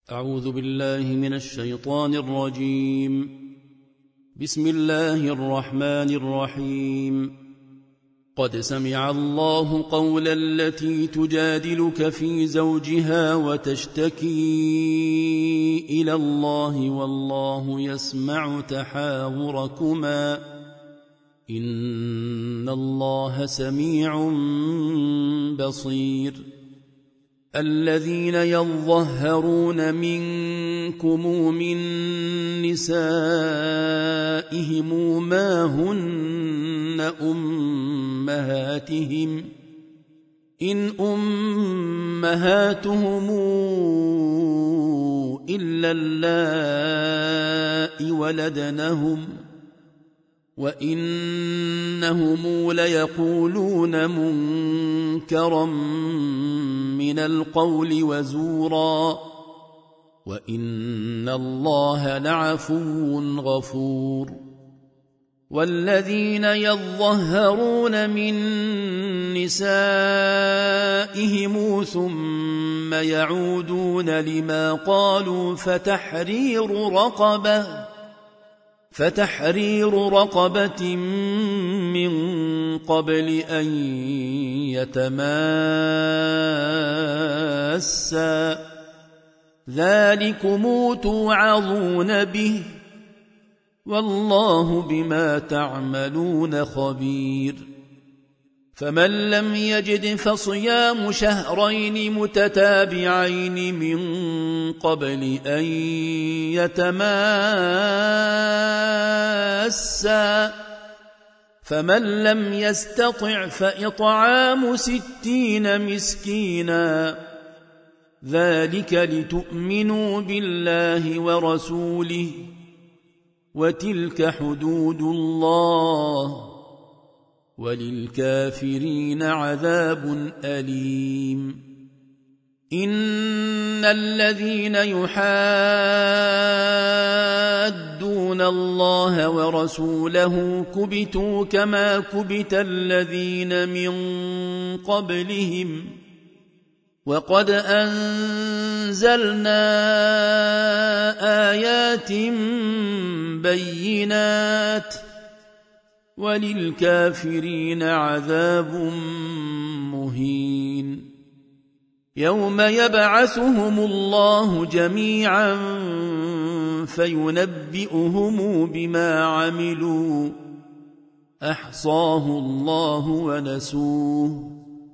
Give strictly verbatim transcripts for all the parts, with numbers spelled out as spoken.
أعوذ بالله من الشيطان الرجيم. بسم الله الرحمن الرحيم. قد سمع الله قول التي تجادلك في زوجها وتشتكي إلى الله والله يسمع تحاوركما إن الله سميع بصير. الذين يظهرون منكم من نسائهم ما هن أمهاتهم إن أمهاتهم إلا اللائي ولدنهم وإنهم ليقولون منكرا من القول وزورا وإن الله لعفو غفور. والذين يظهرون من نسائهم ثم يعودون لما قالوا فتحرير رقبة فتحرير رقبة من قبل أن يتماسا ذلكم توعظون به والله بما تعملون خبير. فمن لم يجد فصيام شهرين متتابعين من قبل أن يتماسا فمن لم يستطع فإطعام ستين مسكينا ذلك لتؤمنوا بالله ورسوله وتلك حدود الله وللكافرين عذاب أليم. إن الذين يحادون الله ورسوله كبتوا كما كبت الذين من قبلهم وقد أنزلنا آيات بينات وللكافرين عذاب مهين. يوم يبعثهم الله جميعا فينبئهم بما عملوا أحصاه الله ونسوه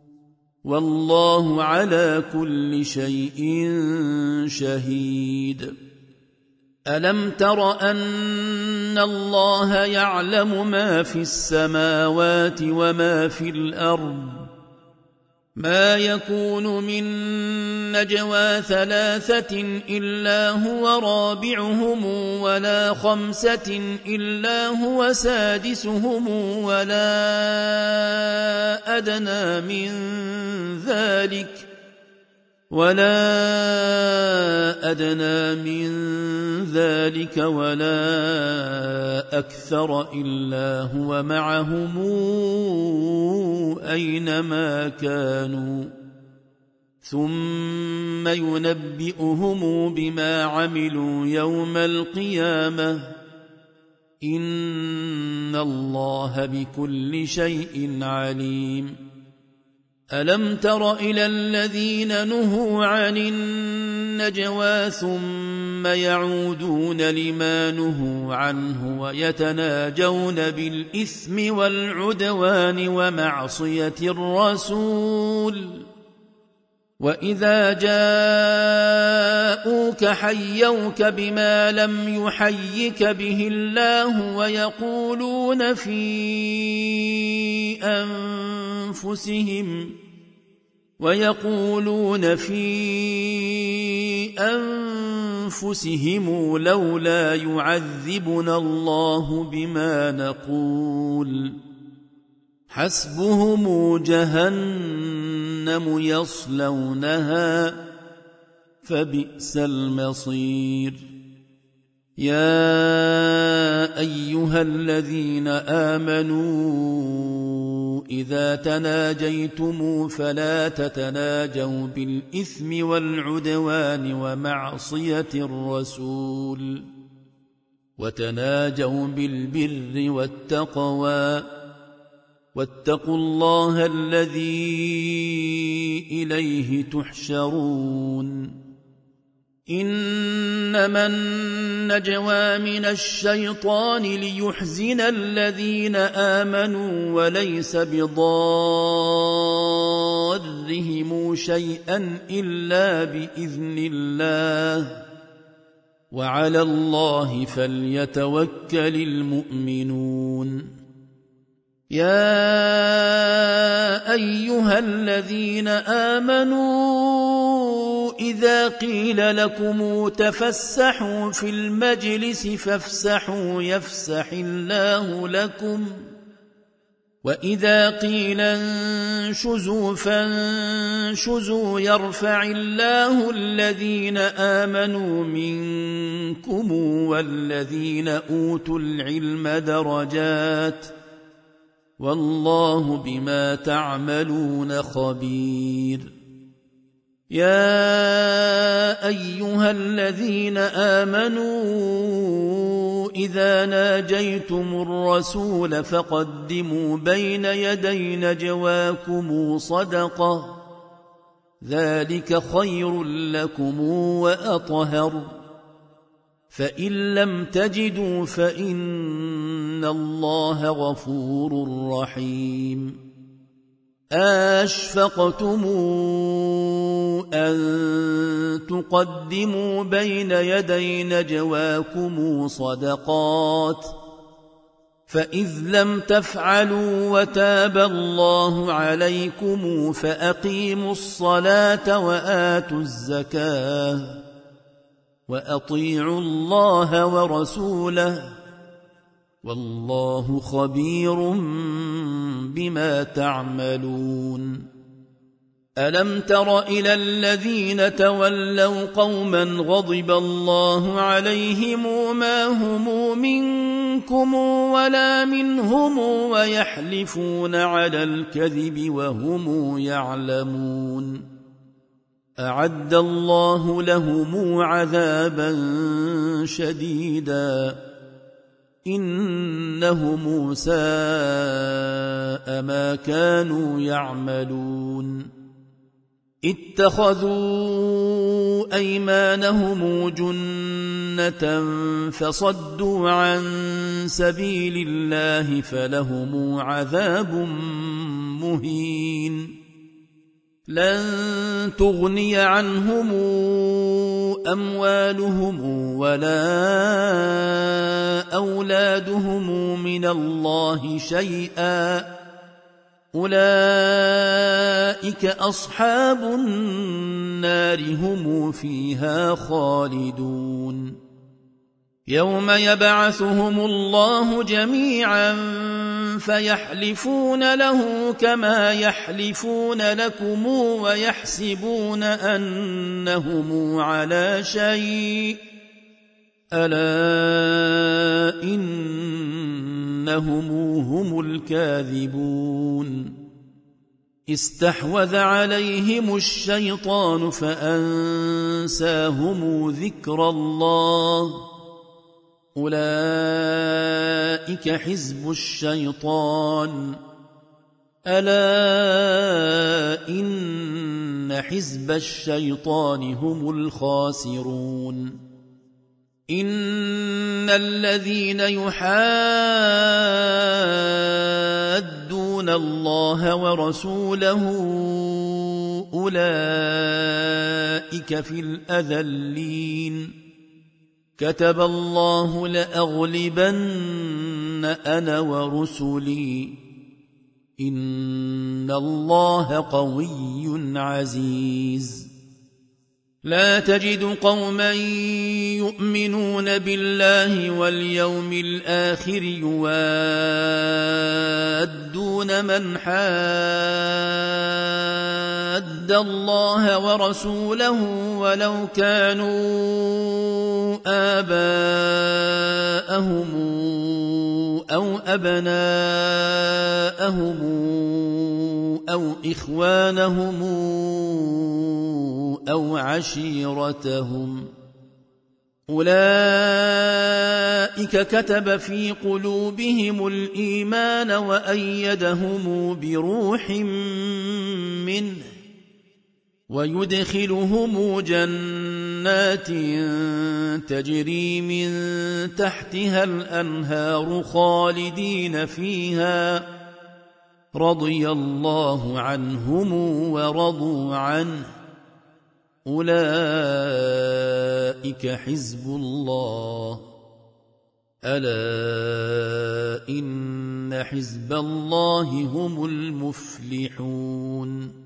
والله على كل شيء شهيد. ألم تر أن الله يعلم ما في السماوات وما في الأرض ما يكون من نجوى ثلاثة إلا هو رابعهم ولا خمسة إلا هو سادسهم ولا أدنى من ذلك ولا أدنى من ذلك ولا أكثر إلا هو معهم أينما كانوا ثم ينبئهم بما عملوا يوم القيامة إن الله بكل شيء عليم. ألم تر إلى الذين نهوا عن النجوى ثم يعودون لما نهوا عنه ويتناجون بالإثم والعدوان ومعصية الرسول وإذا جاءوك حيوك بما لم يحيك به الله ويقولون في أنفسهم ويقولون في أنفسهم لولا يعذبنا الله بما نقول حسبهم جهنم يصلونها فبئس المصير. يا أيها الذين آمنوا إذا تناجيتم فلا تتناجوا بالإثم والعدوان ومعصية الرسول وتناجوا بالبر والتقوى واتقوا الله الذي إليه تحشرون إنما النجوى من الشيطان ليحزن الذين آمنوا وليس بضارهم شيئا إلا بإذن الله وعلى الله فليتوكل المؤمنون يا أيها الذين آمنوا إذا قيل لكم تفسحوا في المجلس فافسحوا يفسح الله لكم وإذا قيل انشزوا فانشزوا يرفع الله الذين آمنوا منكم والذين أوتوا العلم درجات والله بما تعملون خبير يا أيها الذين آمنوا إذا ناجيتم الرسول فقدموا بين يدي نجواكم صدقة ذلك خير لكم وأطهر فإن لم تجدوا فإن الله غفور رحيم أشفقتم أن تقدموا بين يدي نجواكم صدقات فإذ لم تفعلوا وتاب الله عليكم فأقيموا الصلاة وآتوا الزكاة وأطيعوا الله ورسوله والله خبير بما تعملون ألم تر إلى الذين تولوا قوما غضب الله عليهم ما هم منكم ولا منهم ويحلفون على الكذب وهم يعلمون أعد الله لهم عذابا شديدا إنهم ساء ما كانوا يعملون اتخذوا أيمانهم جنة فصدوا عن سبيل الله فلهم عذاب مهين لن تغني عنهم أموالهم ولا أولادهم من الله شيئا أولئك أصحاب النار هم فيها خالدون يوم يبعثهم الله جميعا فيحلفون له كما يحلفون لكم ويحسبون أنهم على شيء ألا إنهم هم الكاذبون استحوذ عليهم الشيطان فأنساهم ذكر الله أولئك حزب الشيطان ألا إن حزب الشيطان هم الخاسرون إن الذين يحادون الله ورسوله أولئك في الأذلين كتب الله لأغلبن أنا ورسلي إن الله قوي عزيز لا تجد قوما يؤمنون بالله واليوم الآخر يوادون من حاد الله ورسوله ولو كانوا آباءهم أو أبناءهم أو إخوانهم أو عشيرتهم أولئك كتب في قلوبهم الإيمان وأيدهم بروح منه ويدخلهم جنات تجري من تحتها الأنهار خالدين فيها رضي الله عنهم ورضوا عنه أولئك حزب الله ألا إن حزب الله هم المفلحون